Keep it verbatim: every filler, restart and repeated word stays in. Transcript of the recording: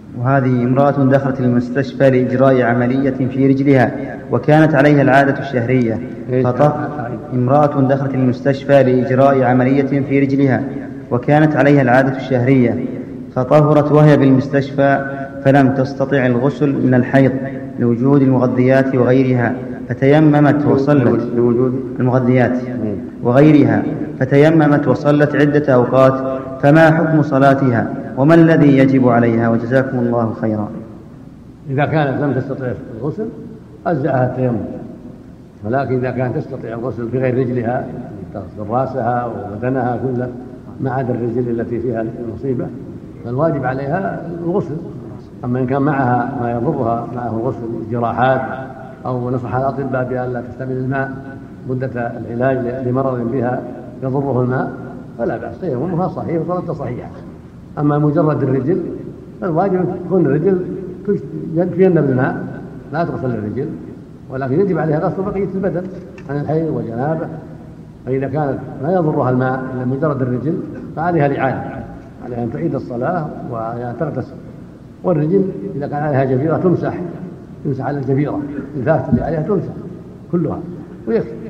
وهذه امرأة دخلت المستشفى لإجراء عملية في رجلها وكانت عليها العادة الشهرية فط... امرأة دخلت المستشفى لإجراء عملية في رجلها وكانت عليها العادة الشهرية فطهرت وهي بالمستشفى فلم تستطع الغسل من الحيض لوجود المغذيات وغيرها فتيممت وصلت المغذيات وغيرها فتيممت وصلت عدة أوقات، فما حكم صلاتها وما الذي يجب عليها؟ وجزاكم الله خيرا. إذا كانت لم تستطيع الغسل أجزأها التيمم، ولكن إذا كانت تستطيع الغسل في غير رجلها تغسل رأسها وبدنها كله ما عدا الرجل التي فيها المصيبة فالواجب عليها الغسل. أما إن كان معها ما يضرها معه الغسل جراحات أو نصح الأطباء بأن لا تستعمل الماء مدة العلاج لمرض بها يضره الماء فلا بأس، تيممها صحيح وصلاتها صحيحة. أما مجرد الرجل فالواجب تكون الرجل يكفينا بالماء لا تغسل الرجل، ولكن يجب عليها غسل بقية البدن عن الحيض وجنابه. فإذا كانت ما يضرها الماء إلا مجرد الرجل فعليها الإعادة، عليها أن تعيد الصلاة وأن تغتسل. والرجل إذا كان عليها جبيرة تمسح تمسح على الجبيرة الفاتة اللي عليها تمسح كلها ويكفي.